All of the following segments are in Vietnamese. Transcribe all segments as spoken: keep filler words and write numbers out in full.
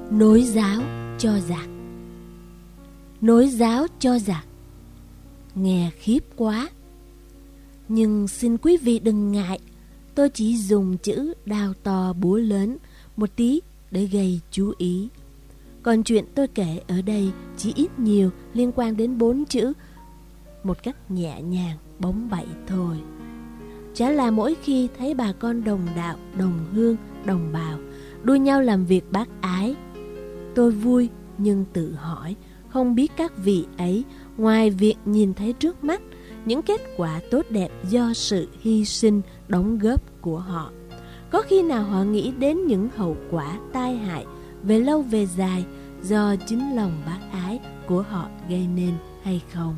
Nối giáo cho giặc. Nối giáo cho giặc. Nghe khiếp quá. Nhưng xin quý vị đừng ngại, tôi chỉ dùng chữ đao to búa lớn một tí để gây chú ý. Còn chuyện tôi kể ở đây chỉ ít nhiều liên quan đến bốn chữ một cách nhẹ nhàng, bóng bẩy thôi. Chả là mỗi khi thấy bà con đồng đạo, đồng hương, đồng bào đua nhau làm việc bác ái, tôi vui nhưng tự hỏi không biết các vị ấy ngoài việc nhìn thấy trước mắt những kết quả tốt đẹp do sự hy sinh đóng góp của họ, có khi nào họ nghĩ đến những hậu quả tai hại về lâu về dài do chính lòng bác ái của họ gây nên hay không?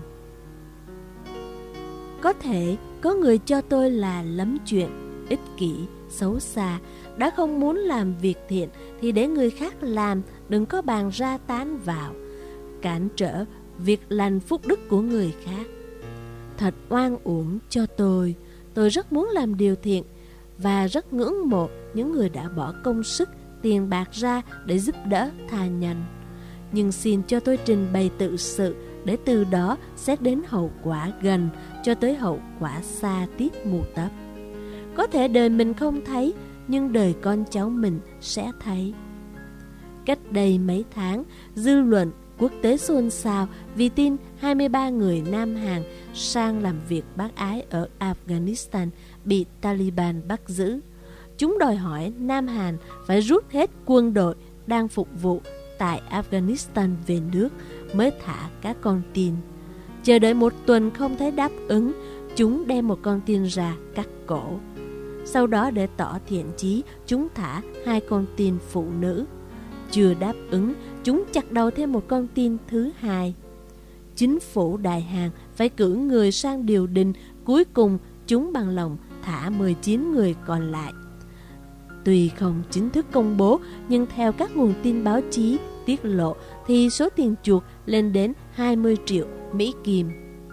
Có thể có người cho tôi là lắm chuyện, ích kỷ, xấu xa, đã không muốn làm việc thiện thì để người khác làm, đừng có bàn ra tán vào, cản trở việc lành phúc đức của người khác. Thật oan uổng cho tôi. Tôi rất muốn làm điều thiện và rất ngưỡng mộ những người đã bỏ công sức, tiền bạc ra để giúp đỡ tha nhân. Nhưng xin cho tôi trình bày tự sự để từ đó xét đến hậu quả gần cho tới hậu quả xa tít mù tấp. Có thể đời mình không thấy, nhưng đời con cháu mình sẽ thấy. Cách đây mấy tháng, dư luận quốc tế xôn xao vì tin hai mươi ba người Nam Hàn sang làm việc bác ái ở Afghanistan bị Taliban bắt giữ. Chúng đòi hỏi Nam Hàn phải rút hết quân đội đang phục vụ tại Afghanistan về nước mới thả các con tin. Chờ đợi một tuần không thấy đáp ứng, chúng đem một con tin ra cắt cổ. Sau đó để tỏ thiện chí, chúng thả hai con tin phụ nữ. Chưa đáp ứng, chúng chặt đầu thêm một con tin thứ hai. Chính phủ Đại Hàn phải cử người sang điều đình, cuối cùng chúng bằng lòng thả mười chín người còn lại. Tuy không chính thức công bố, nhưng theo các nguồn tin báo chí tiết lộ thì số tiền chuộc lên đến hai mươi triệu Mỹ Kim.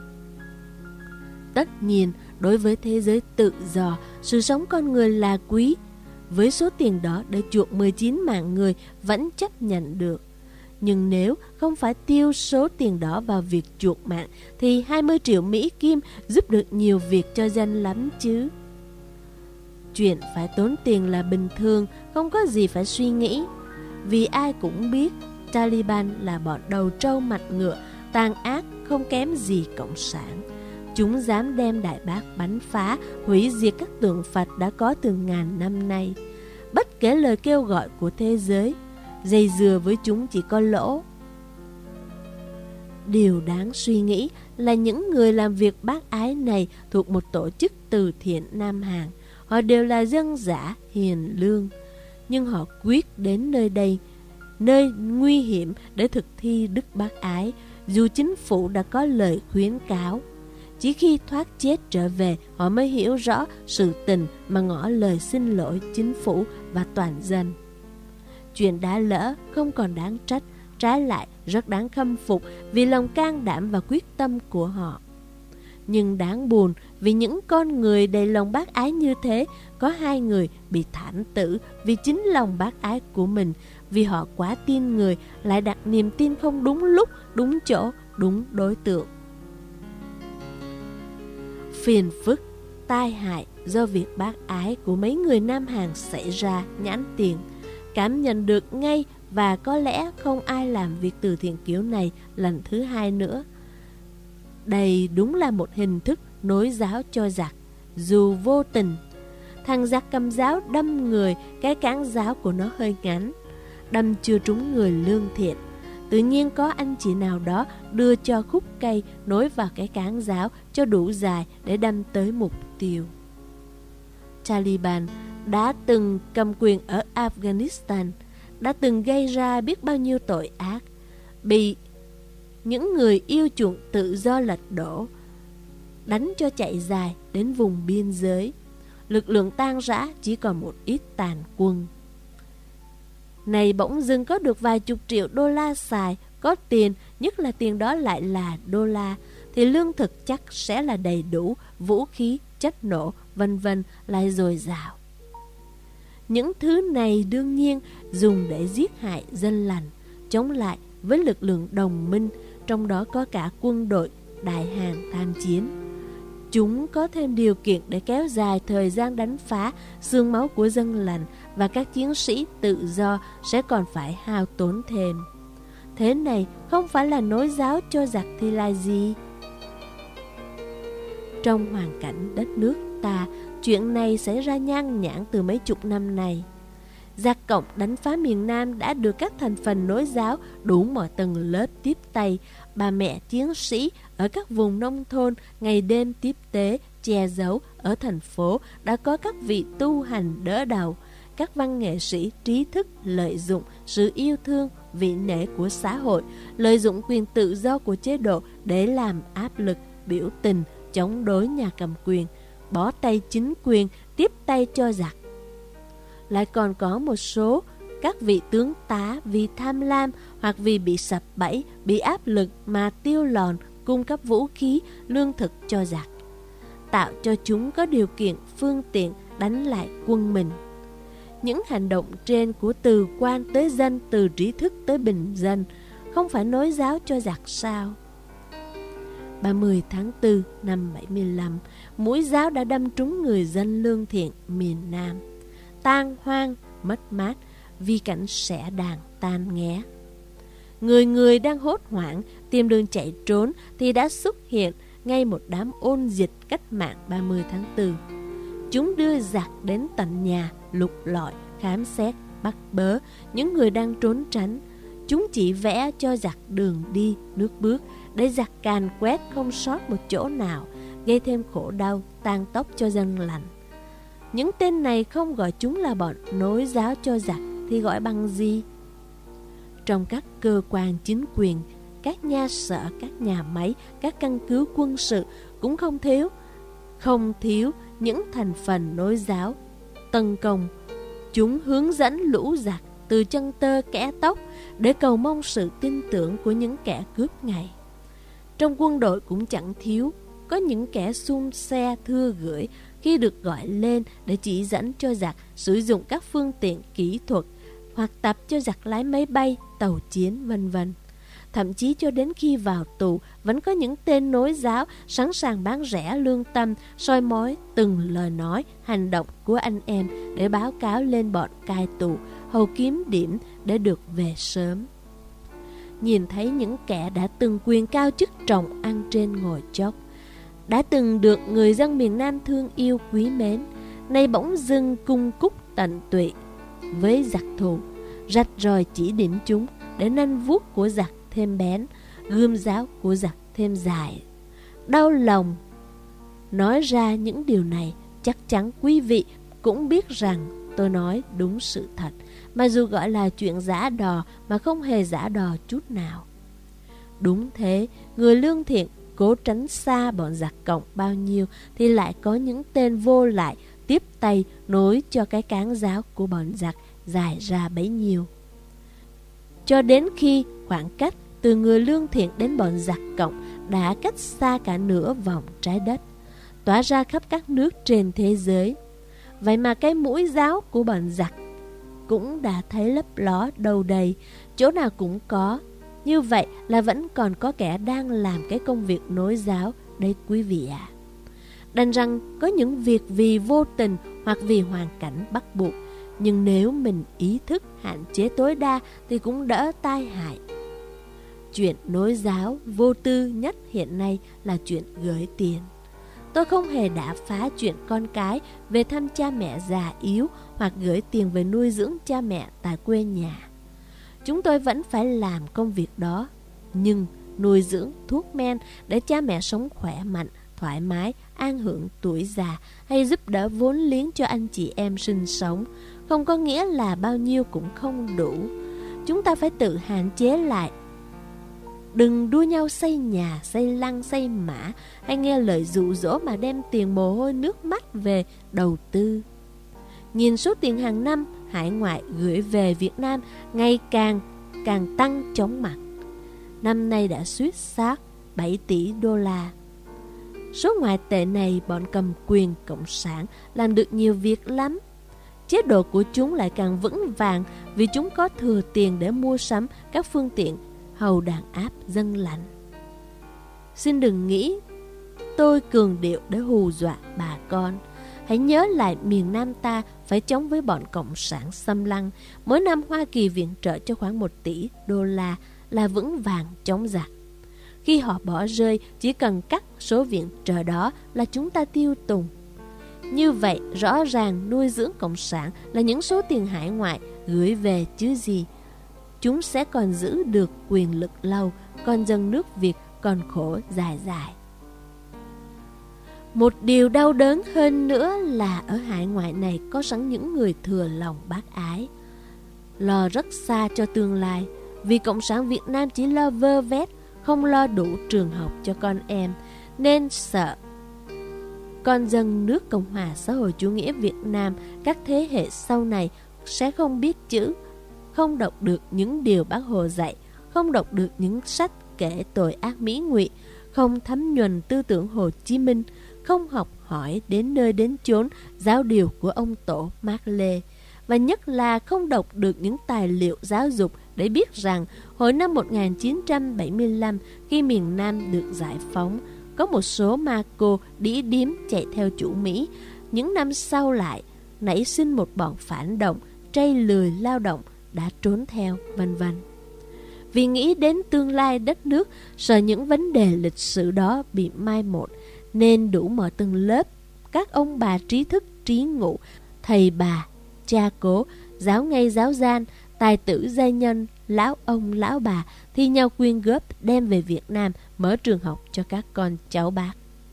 Tất nhiên, đối với thế giới tự do, sự sống con người là quý. Với số tiền đó để chuộc mười chín mạng người vẫn chấp nhận được. Nhưng nếu không phải tiêu số tiền đó vào việc chuộc mạng thì hai mươi triệu Mỹ Kim giúp được nhiều việc cho dân lắm chứ. Chuyện phải tốn tiền là bình thường, không có gì phải suy nghĩ. Vì ai cũng biết Taliban là bọn đầu trâu mặt ngựa, tàn ác không kém gì cộng sản. Chúng dám đem Đại Bác bắn phá, hủy diệt các tượng Phật đã có từ ngàn năm nay. Bất kể lời kêu gọi của thế giới, dây dưa với chúng chỉ có lỗ. Điều đáng suy nghĩ là những người làm việc bác ái này thuộc một tổ chức từ thiện Nam Hàn. Họ đều là dân dã, hiền lương. Nhưng họ quyết đến nơi đây, nơi nguy hiểm để thực thi đức bác ái, dù chính phủ đã có lời khuyến cáo. Chỉ khi thoát chết trở về, họ mới hiểu rõ sự tình mà ngỏ lời xin lỗi chính phủ và toàn dân. Chuyện đã lỡ không còn đáng trách, trái lại rất đáng khâm phục vì lòng can đảm và quyết tâm của họ. Nhưng đáng buồn vì những con người đầy lòng bác ái như thế, có hai người bị thảm tử vì chính lòng bác ái của mình, vì họ quá tin người, lại đặt niềm tin không đúng lúc, đúng chỗ, đúng đối tượng. Phiền phức, tai hại do việc bác ái của mấy người Nam Hàn xảy ra nhãn tiền, cảm nhận được ngay, và có lẽ không ai làm việc từ thiện kiểu này lần thứ hai nữa. Đây đúng là một hình thức nối giáo cho giặc, dù vô tình. Thằng giặc cầm giáo đâm người, cái cán giáo của nó hơi ngắn, đâm chưa trúng người lương thiện. Tự nhiên có anh chị nào đó đưa cho khúc cây nối vào cái cán giáo cho đủ dài để đâm tới mục tiêu. Taliban đã từng cầm quyền ở Afghanistan, đã từng gây ra biết bao nhiêu tội ác, bị những người yêu chuộng tự do lật đổ, đánh cho chạy dài đến vùng biên giới. Lực lượng tan rã, chỉ còn một ít tàn quân. Này bỗng dưng có được vài chục triệu đô la xài, có tiền, nhất là tiền đó lại là đô la, thì lương thực chắc sẽ là đầy đủ, vũ khí, chất nổ, vân vân lại dồi dào. Những thứ này đương nhiên dùng để giết hại dân lành, chống lại với lực lượng đồng minh, trong đó có cả quân đội Đại Hàn tham chiến. Chúng có thêm điều kiện để kéo dài thời gian đánh phá, xương máu của dân lành và các chiến sĩ tự do sẽ còn phải hao tốn thêm. Thế này không phải là nối giáo cho giặc thì là gì? Trong hoàn cảnh đất nước ta, chuyện này xảy ra nhan nhản từ mấy chục năm nay. Giặc Cộng đánh phá miền Nam đã được các thành phần nối giáo đủ mọi tầng lớp tiếp tay. Bà mẹ chiến sĩ ở các vùng nông thôn ngày đêm tiếp tế, che giấu. Ở thành phố đã có các vị tu hành đỡ đầu. Các văn nghệ sĩ trí thức lợi dụng sự yêu thương, vị nể của xã hội, lợi dụng quyền tự do của chế độ để làm áp lực, biểu tình, chống đối nhà cầm quyền, bó tay chính quyền, tiếp tay cho giặc. Lại còn có một số các vị tướng tá vì tham lam hoặc vì bị sập bẫy, bị áp lực mà tiêu lòn cung cấp vũ khí, lương thực cho giặc, tạo cho chúng có điều kiện, phương tiện đánh lại quân mình. Những hành động trên của từ quan tới dân, từ trí thức tới bình dân, không phải nối giáo cho giặc sao? ba mươi tháng tư năm bảy mươi lăm, mũi giáo đã đâm trúng người dân lương thiện miền Nam. Tan hoang, mất mát vì cảnh xẻ đàn tan nghé. Người người đang hốt hoảng tìm đường chạy trốn thì đã xuất hiện ngay một đám ôn dịch cách mạng ba mươi tháng tư. Chúng đưa giặc đến tận nhà, lục lọi, khám xét, bắt bớ những người đang trốn tránh. Chúng chỉ vẽ cho giặc đường đi, nước bước để giặc càn quét không sót một chỗ nào, gây thêm khổ đau, tàn tóc cho dân lành. Những tên này không gọi chúng là bọn nối giáo cho giặc thì gọi bằng gì? Trong các cơ quan chính quyền, các nhà sở, các nhà máy, các căn cứ quân sự cũng không thiếu, không thiếu những thành phần nối giáo tấn công. Chúng hướng dẫn lũ giặc từ chân tơ kẽ tóc để cầu mong sự tin tưởng của những kẻ cướp ngày. Trong quân đội cũng chẳng thiếu có những kẻ xung xe thưa gửi khi được gọi lên để chỉ dẫn cho giặc sử dụng các phương tiện kỹ thuật hoặc tập cho giặc lái máy bay, tàu chiến, vân vân. Thậm chí cho đến khi vào tù vẫn có những tên nối giáo sẵn sàng bán rẻ lương tâm, soi mói từng lời nói, hành động của anh em để báo cáo lên bọn cai tù, hầu kiếm điểm để được về sớm. Nhìn thấy những kẻ đã từng quyền cao chức trọng ăn trên ngồi chót, đã từng được người dân miền Nam thương yêu quý mến, nay bỗng dưng cung cúc tận tụy với giặc thù, rạch ròi chỉ điểm chúng để nanh vuốt của giặc thêm bén, gươm giáo của giặc thêm dài. Đau lòng nói ra những điều này, chắc chắn quý vị cũng biết rằng tôi nói đúng sự thật, mà dù gọi là chuyện giả đò mà không hề giả đò chút nào. Đúng thế, người lương thiện cố tránh xa bọn giặc Cộng bao nhiêu thì lại có những tên vô lại tiếp tay nối cho cái cán giáo của bọn giặc dài ra bấy nhiêu. Cho đến khi khoảng cách từ người lương thiện đến bọn giặc Cộng đã cách xa cả nửa vòng trái đất, tỏa ra khắp các nước trên thế giới. Vậy mà cái mũi giáo của bọn giặc cũng đã thấy lấp ló đâu đầy, chỗ nào cũng có. Như vậy là vẫn còn có kẻ đang làm cái công việc nối giáo đấy quý vị ạ. À. Đành rằng có những việc vì vô tình hoặc vì hoàn cảnh bắt buộc, nhưng nếu mình ý thức hạn chế tối đa thì cũng đỡ tai hại. Chuyện nối giáo vô tư nhất hiện nay là chuyện gửi tiền. Tôi không hề đả phá chuyện con cái về thăm cha mẹ già yếu hoặc gửi tiền về nuôi dưỡng cha mẹ tại quê nhà. Chúng tôi vẫn phải làm công việc đó, nhưng nuôi dưỡng thuốc men để cha mẹ sống khỏe mạnh, thoải mái, an hưởng tuổi già hay giúp đỡ vốn liếng cho anh chị em sinh sống không có nghĩa là bao nhiêu cũng không đủ. Chúng ta phải tự hạn chế lại. Đừng đua nhau xây nhà, xây lăng, xây mã hay nghe lời dụ dỗ mà đem tiền mồ hôi nước mắt về đầu tư. Nhìn số tiền hàng năm hải ngoại gửi về Việt Nam ngày càng càng tăng chóng mặt. Năm nay đã suýt sát bảy tỷ đô la. Số ngoại tệ này bọn cầm quyền cộng sản làm được nhiều việc lắm. chế độ của chúng lại càng vững vàng vì chúng có thừa tiền để mua sắm các phương tiện hầu đàn áp dân lành. Xin đừng nghĩ tôi cường điệu để hù dọa bà con. Hãy nhớ lại miền Nam ta phải chống với bọn cộng sản xâm lăng. Mỗi năm Hoa Kỳ viện trợ cho khoảng một tỷ đô la là vững vàng chống giặc. Khi họ bỏ rơi, chỉ cần cắt số viện trợ đó là chúng ta tiêu tùng. Như vậy, rõ ràng nuôi dưỡng cộng sản là những số tiền hải ngoại gửi về chứ gì. Chúng sẽ còn giữ được quyền lực lâu, còn dân nước Việt còn khổ dài dài. Một điều đau đớn hơn nữa là ở hải ngoại này có sẵn những người thừa lòng bác ái, lo rất xa cho tương lai, vì Cộng sản Việt Nam chỉ lo vơ vét, không lo đủ trường học cho con em, nên sợ con dân nước Cộng hòa xã hội chủ nghĩa Việt Nam các thế hệ sau này sẽ không biết chữ, không đọc được những điều Bác Hồ dạy, không đọc được những sách kể tội ác mỹ ngụy, không thấm nhuần tư tưởng Hồ Chí Minh, không học hỏi đến nơi đến chốn giáo điều của ông Tổ Mác Lê, và nhất là không đọc được những tài liệu giáo dục để biết rằng hồi năm một nghìn chín trăm bảy mươi lăm, khi miền Nam được giải phóng, có một số ma cô đĩ điếm chạy theo chủ Mỹ. Những năm sau lại nảy sinh một bọn phản động, trây lười lao động đã trốn theo, vân vân. Vì nghĩ đến tương lai đất nước, sợ những vấn đề lịch sử đó bị mai một, nên đủ mở từng lớp các ông bà trí thức trí ngụ, thầy bà, cha cố, giáo ngây giáo gian, tài tử giai nhân, lão ông lão bà thi nhau quyên góp đem về Việt Nam mở trường học cho các con cháu bác.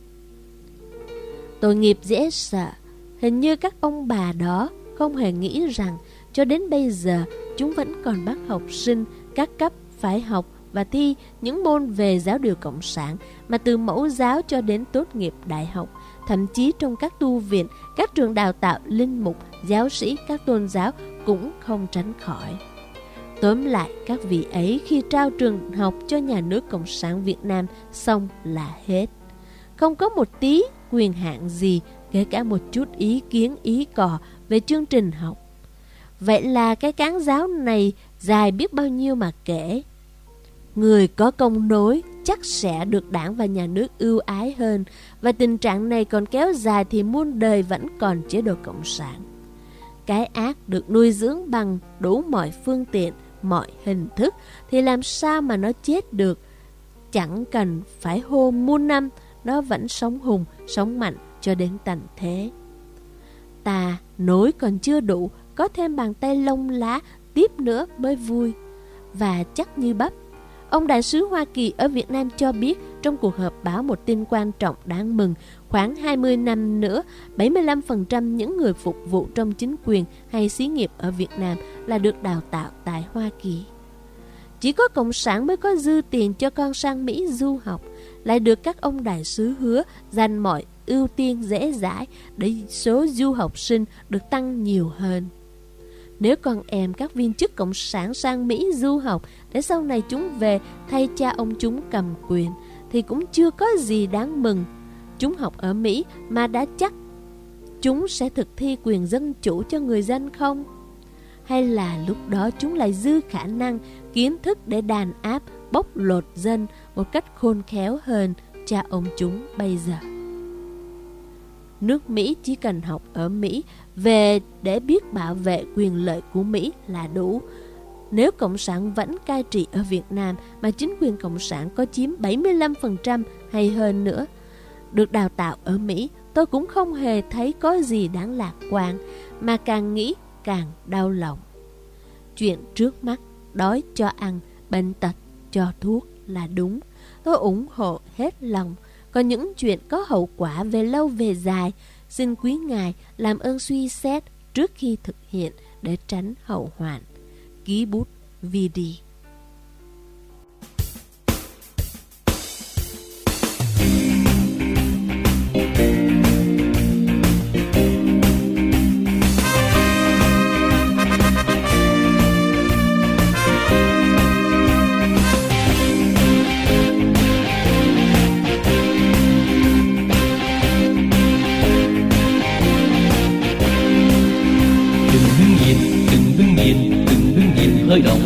Tội nghiệp dễ sợ, hình như các ông bà đó không hề nghĩ rằng cho đến bây giờ chúng vẫn còn bắt học sinh các cấp phải học và thi những môn về giáo điều cộng sản, mà từ mẫu giáo cho đến tốt nghiệp đại học, thậm chí trong các tu viện, các trường đào tạo linh mục, giáo sĩ, các tôn giáo cũng không tránh khỏi. Tóm lại, các vị ấy khi trao trường học cho nhà nước Cộng sản Việt Nam xong là hết. Không có một tí quyền hạn gì, kể cả một chút ý kiến ý cò về chương trình học. Vậy là cái cán giáo này dài biết bao nhiêu mà kể. Người có công nối chắc sẽ được đảng và nhà nước ưu ái hơn, và tình trạng này còn kéo dài thì muôn đời vẫn còn chế độ cộng sản. Cái ác được nuôi dưỡng bằng đủ mọi phương tiện, mọi hình thức thì làm sao mà nó chết được. Chẳng cần phải hô muôn năm, nó vẫn sống hùng, sống mạnh cho đến tận thế. Ta nối còn chưa đủ, có thêm bàn tay lông lá tiếp nữa mới vui. Và chắc như bắp, ông đại sứ Hoa Kỳ ở Việt Nam cho biết trong cuộc họp báo một tin quan trọng đáng mừng, khoảng hai mươi năm nữa, bảy mươi lăm phần trăm những người phục vụ trong chính quyền hay xí nghiệp ở Việt Nam là được đào tạo tại Hoa Kỳ. Chỉ có Cộng sản mới có dư tiền cho con sang Mỹ du học, lại được các ông đại sứ hứa dành mọi ưu tiên dễ dãi để số du học sinh được tăng nhiều hơn. Nếu con em các viên chức cộng sản sang Mỹ du học để sau này chúng về thay cha ông chúng cầm quyền, thì cũng chưa có gì đáng mừng. Chúng học ở Mỹ mà đã chắc chúng sẽ thực thi quyền dân chủ cho người dân không? Hay là lúc đó chúng lại dư khả năng, kiến thức để đàn áp, bóc lột dân một cách khôn khéo hơn cha ông chúng bây giờ? Nước Mỹ chỉ cần học ở Mỹ về để biết bảo vệ quyền lợi của Mỹ là đủ. Nếu Cộng sản vẫn cai trị ở Việt Nam mà chính quyền Cộng sản có chiếm bảy mươi lăm phần trăm hay hơn nữa, được đào tạo ở Mỹ, tôi cũng không hề thấy có gì đáng lạc quan, mà càng nghĩ càng đau lòng. Chuyện trước mắt, đói cho ăn, bệnh tật cho thuốc là đúng, tôi ủng hộ hết lòng. Còn những chuyện có hậu quả về lâu về dài, xin quý ngài làm ơn suy xét trước khi thực hiện để tránh hậu hoạn. Ký bút vê đê.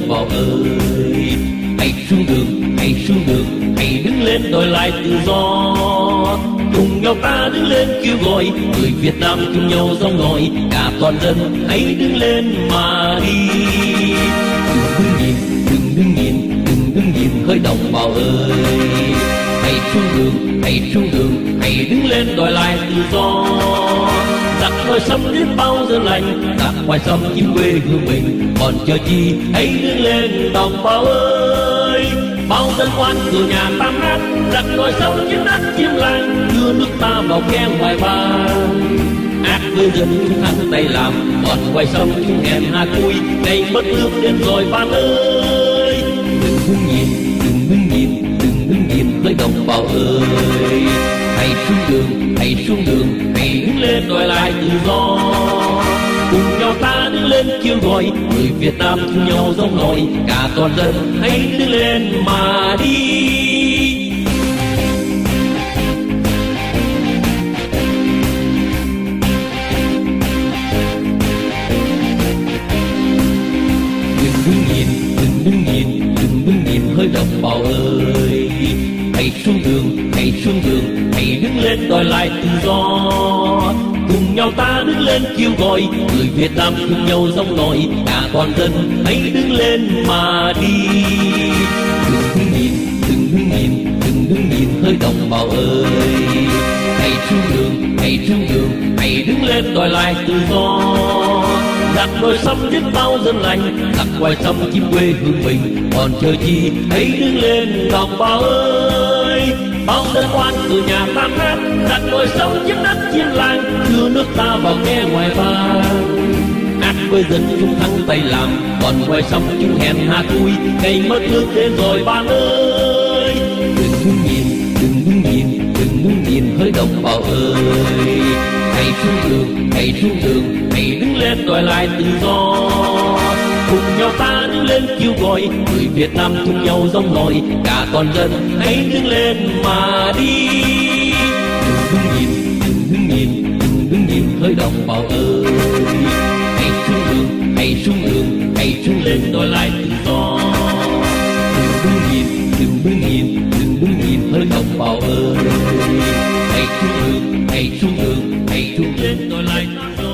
đồng bào ơi. Hãy xuống đường, hãy xuống đường, hãy đứng lên đòi lại tự do. Cùng nhau ta đứng lên kêu gọi, người Việt Nam chung nhau dòng nổi, cả toàn dân hãy đứng lên mà đi. Đừng đứng nhìn, đừng đứng nhìn, đừng đứng nhìn hỡi đồng bào ơi. Hãy xuống đường, hãy xuống đường, hãy đứng lên đòi lại tự do. Giặc ngoài xâm đến bao giờ lành, giặc ngoài xâm chiếm quê hương mình, còn chờ chi hãy đứng lên đồng bào ơi. Bao dân oan cửa nhà tan nát, giặc ngoài xâm chiếm đất chiếm làng, đưa nước ta vào khe ngoài vàng. Ác với dân chúng thắng tay làm, còn ngoài xâm chúng hèn hạ cui, ngày mất nước đến rồi bạn ơi. Đừng đứng nhìn, đừng đứng nhìn, đừng đứng nhìn với đồng bào ơi. Hãy xuống đường, hãy xuống đường, hãy đứng lên đòi lại tự do. Cùng nhau ta đứng lên kêu gọi, người Việt Nam chung nhau giống nổi, cả toàn dân hãy đứng lên mà đi. Đừng đứng nhìn, đừng đứng nhìn, đừng đứng nhìn hỡi đồng bào ơi. Hãy xuống đường, hãy xuống đường, hãy đứng lên đòi lại tự do. Cùng nhau ta đứng lên kêu gọi, người Việt Nam cùng nhau giống nổi, cả toàn dân hãy đứng lên mà đi. Đừng đứng nhìn, đừng đứng nhìn, đừng đứng nhìn hỡi đồng bào ơi. Hãy xuống đường, hãy xuống đường, hãy đứng lên đòi lại tự do. Giặc đòi xâm giết bao dân lành, giặc ngoài xâm chiếm quê hương mình, còn chờ chi hãy đứng lên đồng bào ơi. Bao dân oan từ nhà tan nát, giặc đòi xâm chiếm đất chiếm làng, đưa nước ta vào khe ngoài vàng. Ác với dân chúng thắng tay làm, còn ngoài xâm chúng hèn hạ cui, ngày mất nước đến rồi bạn ơi. Đừng đứng nhìn, đừng đứng nhìn, đừng đứng nhìn hỡi đồng bào ơi. Hãy xuống đường, hãy xuống đường, hãy đứng lên đòi lại tự do. Cùng nhau ta đứng lên kêu gọi, người Việt Nam chung nhau giống nổi, cả toàn dân hãy đứng lên mà đi. Đừng đứng nhìn, đừng đứng nhìn, đừng đứng nhìn hỡi đồng bào ơi. Hãy xuống đường, hãy xuống đường, hãy xuống lên đòi lại tự do. Đừng đứng nhìn, đừng đứng nhìn, đừng đứng nhìn hỡi đồng bào ơi. Hãy xuống đường, hãy xuống đường, hãy xuống lên đòi lại tự do.